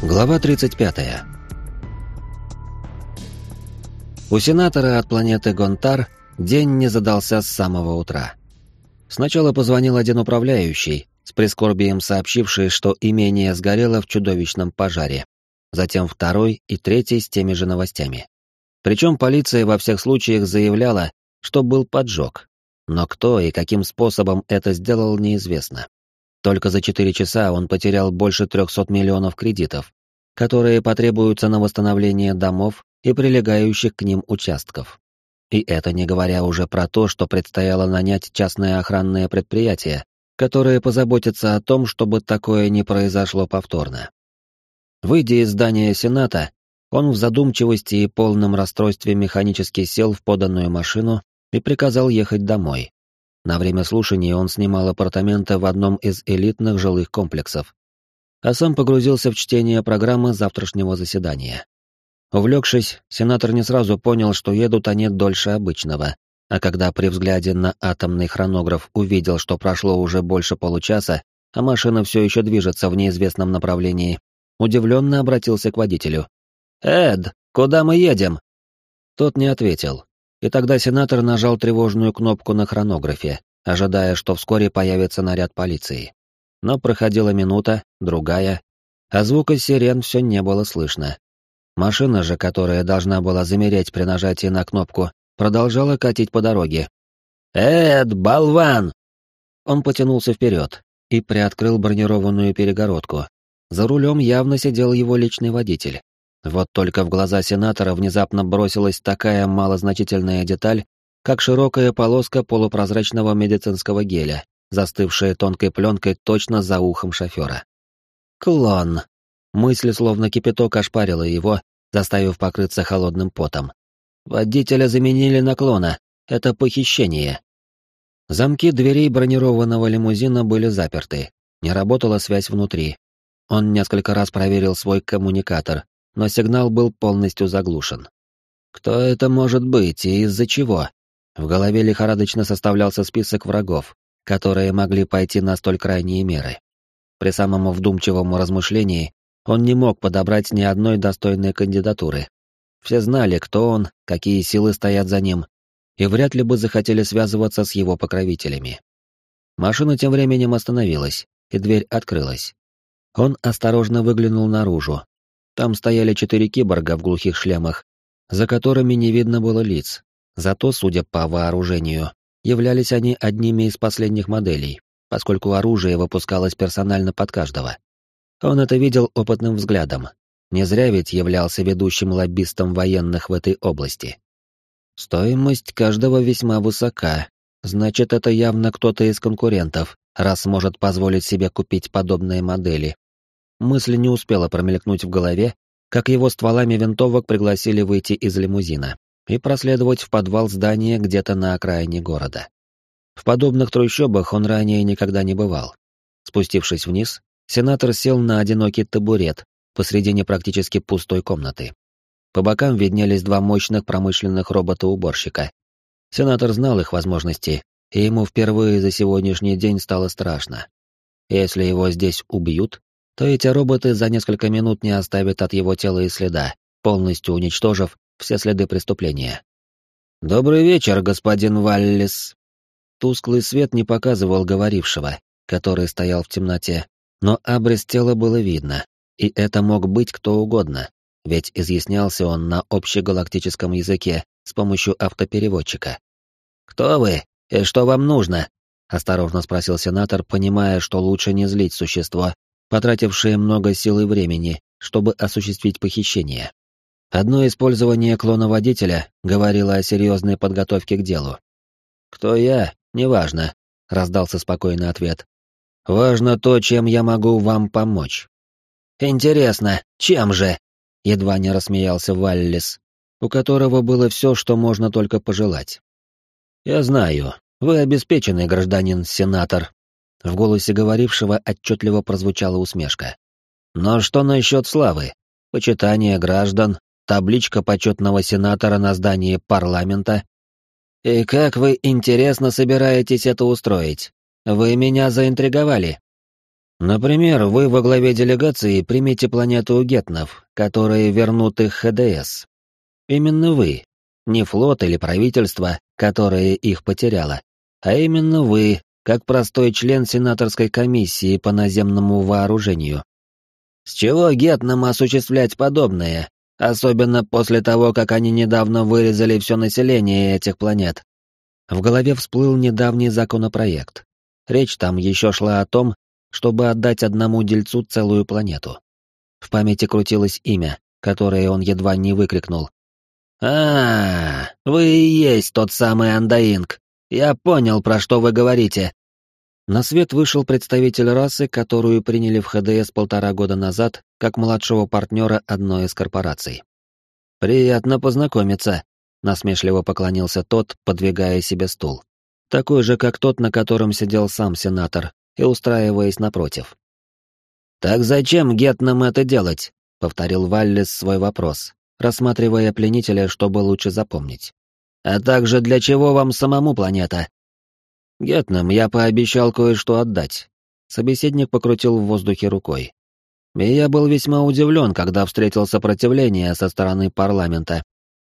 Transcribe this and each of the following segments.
Глава 35. У сенатора от планеты Гонтар день не задался с самого утра. Сначала позвонил один управляющий, с прискорбием сообщивший, что имение сгорело в чудовищном пожаре. Затем второй и третий с теми же новостями. Причем полиция во всех случаях заявляла, что был поджог. Но кто и каким способом это сделал, неизвестно. Только за 4 часа он потерял больше 300 миллионов кредитов, которые потребуются на восстановление домов и прилегающих к ним участков. И это не говоря уже про то, что предстояло нанять частное охранное предприятие, которое позаботится о том, чтобы такое не произошло повторно. Выйдя из здания Сената, он в задумчивости и полном расстройстве механически сел в поданную машину и приказал ехать домой. На время слушаний он снимал апартаменты в одном из элитных жилых комплексов, а сам погрузился в чтение программы завтрашнего заседания. Увлекшись, сенатор не сразу понял, что едут они дольше обычного, а когда при взгляде на атомный хронограф увидел, что прошло уже больше получаса, а машина все еще движется в неизвестном направлении, удивленно обратился к водителю. «Эд, куда мы едем?» Тот не ответил. И тогда сенатор нажал тревожную кнопку на хронографе, ожидая, что вскоре появится наряд полиции. Но проходила минута, другая, а звука сирен все не было слышно. Машина же, которая должна была замереть при нажатии на кнопку, продолжала катить по дороге. «Эд, болван!» Он потянулся вперед и приоткрыл бронированную перегородку. За рулем явно сидел его личный водитель. Вот только в глаза сенатора внезапно бросилась такая малозначительная деталь, как широкая полоска полупрозрачного медицинского геля, застывшая тонкой пленкой точно за ухом шофера. «Клон!» Мысль словно кипяток ошпарила его, заставив покрыться холодным потом. «Водителя заменили на клона. Это похищение». Замки дверей бронированного лимузина были заперты. Не работала связь внутри. Он несколько раз проверил свой коммуникатор, но сигнал был полностью заглушен. Кто это может быть и из-за чего? В голове лихорадочно составлялся список врагов, которые могли пойти на столь крайние меры. При самом вдумчивом размышлении он не мог подобрать ни одной достойной кандидатуры. Все знали, кто он, какие силы стоят за ним, и вряд ли бы захотели связываться с его покровителями. Машина тем временем остановилась, и дверь открылась. Он осторожно выглянул наружу. Там стояли 4 киборга в глухих шлемах, за которыми не видно было лиц. Зато, судя по вооружению, являлись они одними из последних моделей, поскольку оружие выпускалось персонально под каждого. Он это видел опытным взглядом. Не зря ведь являлся ведущим лоббистом военных в этой области. Стоимость каждого весьма высока, значит, это явно кто-то из конкурентов, раз может позволить себе купить подобные модели. Мысль не успела промелькнуть в голове, как его стволами винтовок пригласили выйти из лимузина и проследовать в подвал здания где-то на окраине города. В подобных трущобах он ранее никогда не бывал. Спустившись вниз, сенатор сел на одинокий табурет посредине практически пустой комнаты. По бокам виднелись 2 мощных промышленных робота-уборщика. Сенатор знал их возможности, и ему впервые за сегодняшний день стало страшно. Если его здесь убьют, то эти роботы за несколько минут не оставят от его тела и следа, полностью уничтожив все следы преступления. «Добрый вечер, господин Валлис». Тусклый свет не показывал говорившего, который стоял в темноте, но абрис тела было видно, и это мог быть кто угодно, ведь изъяснялся он на общегалактическом языке с помощью автопереводчика. «Кто вы и что вам нужно?» — осторожно спросил сенатор, понимая, что лучше не злить существо, потратившее много сил и времени, чтобы осуществить похищение. Одно использование клона водителя говорило о серьезной подготовке к делу. «Кто я? Неважно», — раздался спокойный ответ. «Важно то, чем я могу вам помочь». «Интересно, чем же?» — едва не рассмеялся Валлис, у которого было все, что можно только пожелать. «Я знаю, вы обеспеченный гражданин-сенатор». В голосе говорившего отчетливо прозвучала усмешка. «Но что насчет славы? Почитание граждан, табличка почетного сенатора на здании парламента? И как вы, интересно, собираетесь это устроить? Вы меня заинтриговали». Например, вы во главе делегации примете планету гетнов, которые вернут их ХДС. Именно вы, не флот или правительство, которое их потеряло, а именно вы, как простой член сенаторской комиссии по наземному вооружению. С чего гетнам осуществлять подобное, особенно после того, как они недавно вырезали все население этих планет? В голове всплыл недавний законопроект. Речь там еще шла о том, чтобы отдать одному дельцу целую планету. В памяти крутилось имя, которое он едва не выкрикнул. Вы и есть тот самый Андаинг. Я понял, про что вы говорите». На свет вышел представитель расы, которую приняли в ХДС 1,5 года назад, как младшего партнера одной из корпораций. «Приятно познакомиться», — насмешливо поклонился тот, подвигая себе стул. Такой же, как тот, на котором сидел сам сенатор, и устраиваясь напротив. «Так зачем гетнам это делать?» — повторил Валлис свой вопрос, рассматривая пленителя, чтобы лучше запомнить. «А также для чего вам самому планета?» «Гетнам я пообещал кое-что отдать». Собеседник покрутил в воздухе рукой. И я был весьма удивлен, когда встретил сопротивление со стороны парламента.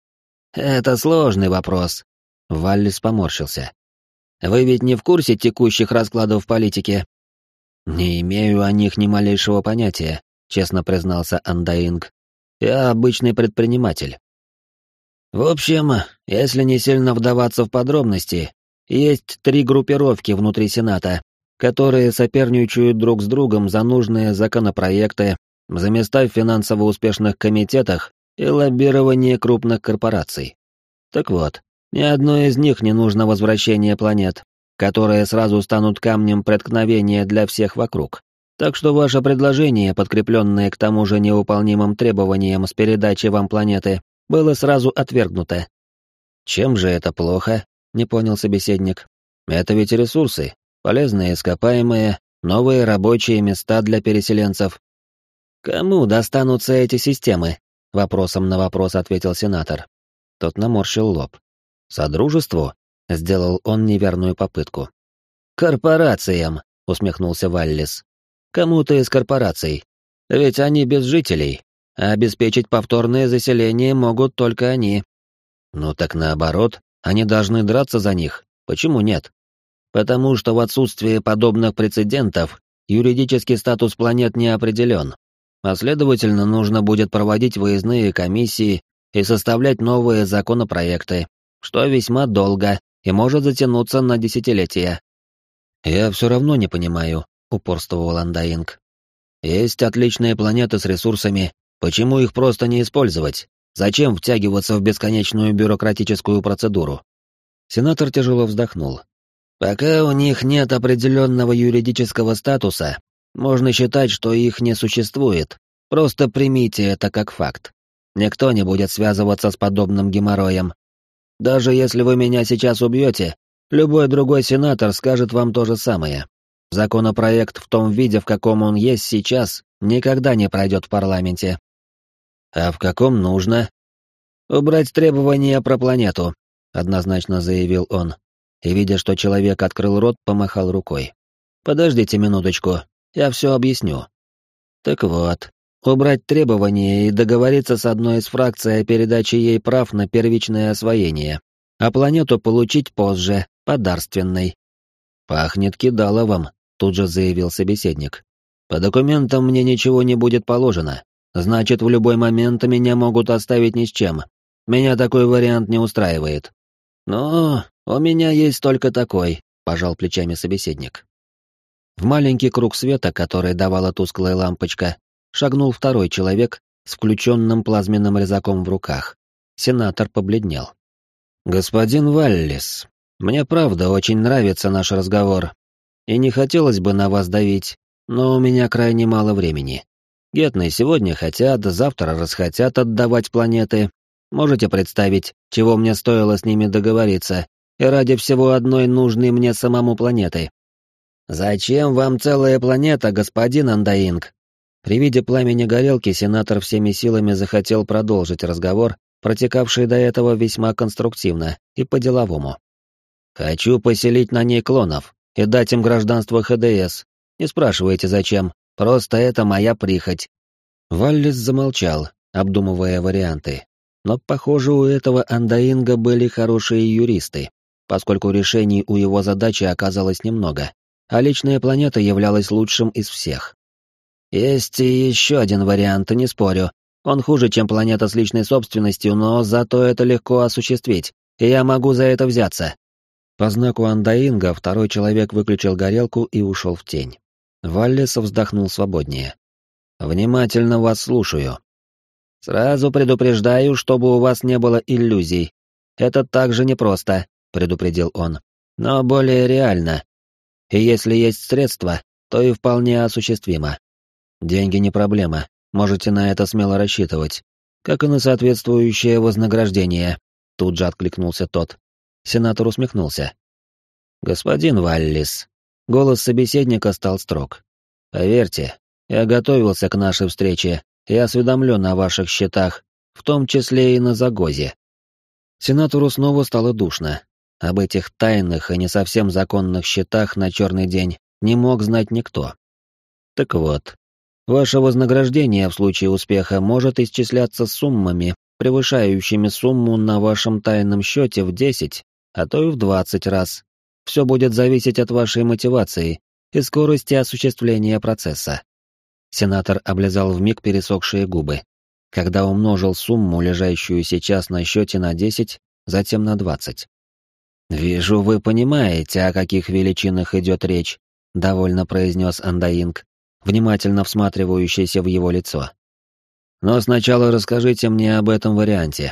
«Это сложный вопрос», — Валлис поморщился. «Вы ведь не в курсе текущих раскладов в политике?» «Не имею о них ни малейшего понятия», — честно признался Андаинг. «Я обычный предприниматель». «В общем, если не сильно вдаваться в подробности, есть 3 группировки внутри Сената, которые соперничают друг с другом за нужные законопроекты, за места в финансово успешных комитетах и лоббирование крупных корпораций. Так вот, ни одной из них не нужно возвращение планет, которые сразу станут камнем преткновения для всех вокруг. Так что ваше предложение, подкрепленное к тому же невыполнимым требованием с передачей вам планеты, было сразу отвергнуто. «Чем же это плохо?» — не понял собеседник. «Это ведь ресурсы, полезные ископаемые, новые рабочие места для переселенцев». «Кому достанутся эти системы?» — вопросом на вопрос ответил сенатор. Тот наморщил лоб. «Содружеству?» — сделал он неверную попытку. «Корпорациям», — усмехнулся Валлис. «Кому-то из корпораций. Ведь они без жителей, а обеспечить повторное заселение могут только они». «Ну так наоборот, они должны драться за них. Почему нет?» «Потому что в отсутствие подобных прецедентов юридический статус планет не определен, а следовательно нужно будет проводить выездные комиссии и составлять новые законопроекты, что весьма долго и может затянуться на десятилетия». «Я все равно не понимаю», — упорствовал Андаинг. «Есть отличные планеты с ресурсами, почему их просто не использовать? Зачем втягиваться в бесконечную бюрократическую процедуру?» Сенатор тяжело вздохнул. «Пока у них нет определенного юридического статуса, можно считать, что их не существует. Просто примите это как факт. Никто не будет связываться с подобным геморроем. Даже если вы меня сейчас убьете, любой другой сенатор скажет вам то же самое. Законопроект в том виде, в каком он есть сейчас, никогда не пройдет в парламенте». «А в каком нужно?» «Убрать требования про планету», — однозначно заявил он. И, видя, что человек открыл рот, помахал рукой. «Подождите минуточку, я все объясню». Так вот, убрать требования и договориться с одной из фракций о передаче ей прав на первичное освоение, а планету получить позже, подарственной. «Пахнет кидаловым», — тут же заявил собеседник. «По документам мне ничего не будет положено. Значит, в любой момент меня могут оставить ни с чем. Меня такой вариант не устраивает». «Ну, у меня есть только такой», — пожал плечами собеседник. В маленький круг света, который давала тусклая лампочка, шагнул второй человек с включенным плазменным резаком в руках. Сенатор побледнел. «Господин Валлис, мне правда очень нравится наш разговор, и не хотелось бы на вас давить, но у меня крайне мало времени. Гетны сегодня хотят, завтра расхотят отдавать планеты. Можете представить, чего мне стоило с ними договориться, и ради всего одной нужной мне самому планеты?» «Зачем вам целая планета, господин Андаинг?» При виде пламени горелки сенатор всеми силами захотел продолжить разговор, протекавший до этого весьма конструктивно и по-деловому. «Хочу поселить на ней клонов и дать им гражданство ХДС. Не спрашивайте, зачем, просто это моя прихоть». Валлис замолчал, обдумывая варианты. Но, похоже, у этого Андаинга были хорошие юристы, поскольку решений у его задачи оказалось немного, а личная планета являлась лучшим из всех. «Есть и еще один вариант, не спорю. Он хуже, чем планета с личной собственностью, но зато это легко осуществить, и я могу за это взяться». По знаку Андаинга второй человек выключил горелку и ушел в тень. Валлис вздохнул свободнее. «Внимательно вас слушаю. Сразу предупреждаю, чтобы у вас не было иллюзий. Это также непросто», — предупредил он, — «но более реально. И если есть средства, то и вполне осуществимо. Деньги не проблема, можете на это смело рассчитывать. Как и на соответствующее вознаграждение», — тут же откликнулся тот. Сенатор усмехнулся. «Господин Валлис», — голос собеседника стал строг. «Поверьте, я готовился к нашей встрече и осведомлен о ваших счетах, в том числе и на Загозе». Сенатору снова стало душно. Об этих тайных и не совсем законных счетах на черный день не мог знать никто. Так вот, ваше вознаграждение в случае успеха может исчисляться суммами, превышающими сумму на вашем тайном счете в 10, а то и в 20 раз. Все будет зависеть от вашей мотивации и скорости осуществления процесса. Сенатор облизал вмиг пересохшие губы, когда умножил сумму, лежащую сейчас на счете, на 10, затем на 20. «Вижу, вы понимаете, о каких величинах идет речь», — довольно произнес Андаинг, внимательно всматривающийся в его лицо. «Но сначала расскажите мне об этом варианте».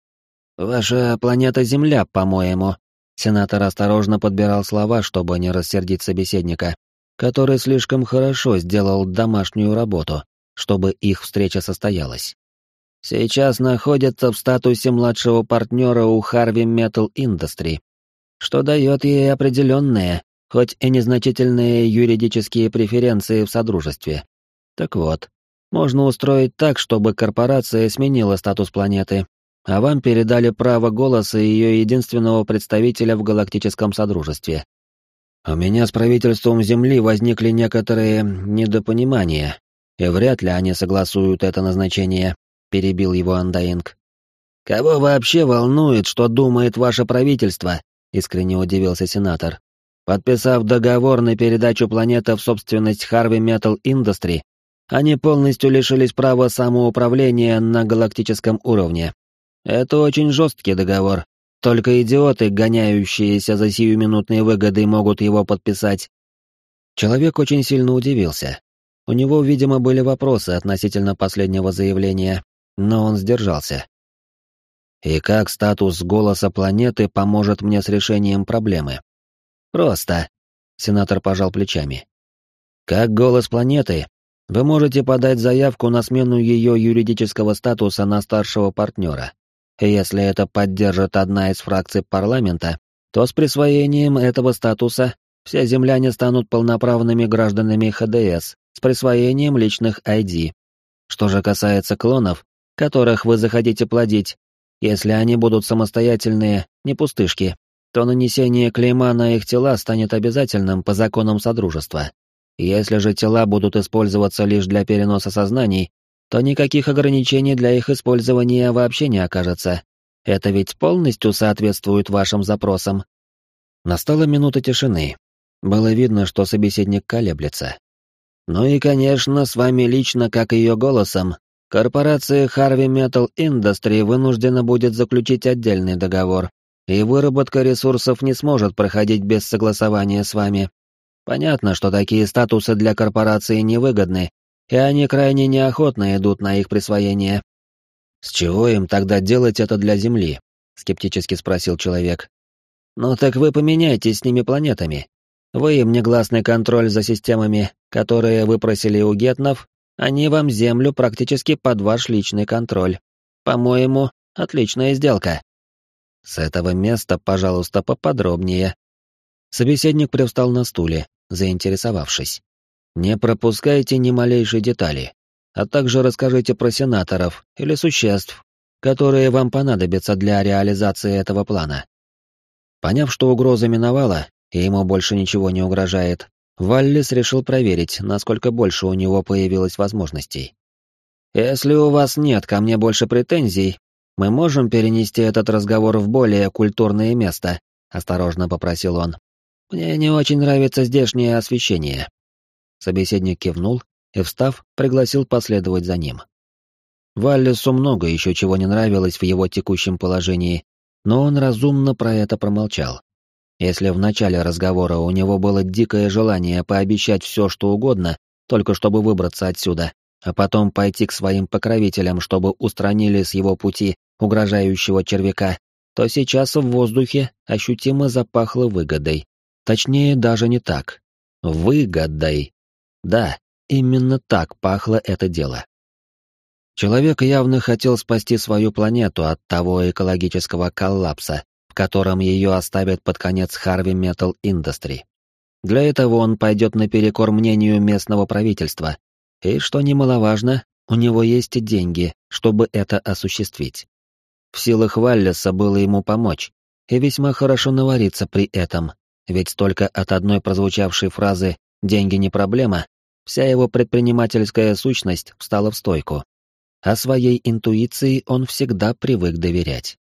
«Ваша планета Земля, по-моему». Сенатор осторожно подбирал слова, чтобы не рассердить собеседника, который слишком хорошо сделал домашнюю работу, чтобы их встреча состоялась. «Сейчас находится в статусе младшего партнера у Harvey Metal Industry, что дает ей определенные, хоть и незначительные юридические преференции в Содружестве. Так вот, можно устроить так, чтобы корпорация сменила статус планеты, а вам передали право голоса ее единственного представителя в Галактическом Содружестве. У меня с правительством Земли возникли некоторые недопонимания, и вряд ли они согласуют это назначение», — перебил его Андаинг. «Кого вообще волнует, что думает ваше правительство?» — искренне удивился сенатор. «Подписав договор на передачу планеты в собственность Harvey Metal Industry, они полностью лишились права самоуправления на галактическом уровне. Это очень жесткий договор. Только идиоты, гоняющиеся за сиюминутные выгоды, могут его подписать». Человек очень сильно удивился. У него, видимо, были вопросы относительно последнего заявления, но он сдержался. «И как статус голоса планеты поможет мне с решением проблемы?» «Просто», — сенатор пожал плечами. «Как голос планеты, вы можете подать заявку на смену ее юридического статуса на старшего партнера. И если это поддержит одна из фракций парламента, то с присвоением этого статуса все земляне станут полноправными гражданами ХДС с присвоением личных ID. Что же касается клонов, которых вы захотите плодить, если они будут самостоятельные, не пустышки, то нанесение клейма на их тела станет обязательным по законам Содружества. Если же тела будут использоваться лишь для переноса сознаний, то никаких ограничений для их использования вообще не окажется. Это ведь полностью соответствует вашим запросам». Настала минута тишины. Было видно, что собеседник колеблется. «Ну и, конечно, с вами лично, как ее голосом, корпорация Harvey Metal Industry вынуждена будет заключить отдельный договор, и выработка ресурсов не сможет проходить без согласования с вами. Понятно, что такие статусы для корпорации невыгодны, и они крайне неохотно идут на их присвоение». «С чего им тогда делать это для Земли?» — скептически спросил человек. «Ну так вы поменяйтесь с ними планетами. Вы им негласный контроль за системами, которые вы просили у гетнов, они вам Землю практически под ваш личный контроль. По-моему, отличная сделка». «С этого места, пожалуйста, поподробнее». Собеседник привстал на стуле, заинтересовавшись. «Не пропускайте ни малейшей детали, а также расскажите про сенаторов или существ, которые вам понадобятся для реализации этого плана». Поняв, что угроза миновала, и ему больше ничего не угрожает, Валлис решил проверить, насколько больше у него появилось возможностей. «Если у вас нет ко мне больше претензий, мы можем перенести этот разговор в более культурное место», — осторожно попросил он. «Мне не очень нравится здешнее освещение». Собеседник кивнул и, встав, пригласил последовать за ним. Валлису много еще чего не нравилось в его текущем положении, но он разумно про это промолчал. Если в начале разговора у него было дикое желание пообещать все, что угодно, только чтобы выбраться отсюда, а потом пойти к своим покровителям, чтобы устранили с его пути угрожающего червяка, то сейчас в воздухе ощутимо запахло выгодой. Точнее, даже не так. Выгодой. Да, именно так пахло это дело. Человек явно хотел спасти свою планету от того экологического коллапса, в котором ее оставят под конец Harvey Metal Industry. Для этого он пойдет наперекор мнению местного правительства, и, что немаловажно, у него есть деньги, чтобы это осуществить. В силах Валлиса было ему помочь, и весьма хорошо навариться при этом, ведь только от одной прозвучавшей фразы «деньги не проблема» вся его предпринимательская сущность встала в стойку. А своей интуиции он всегда привык доверять.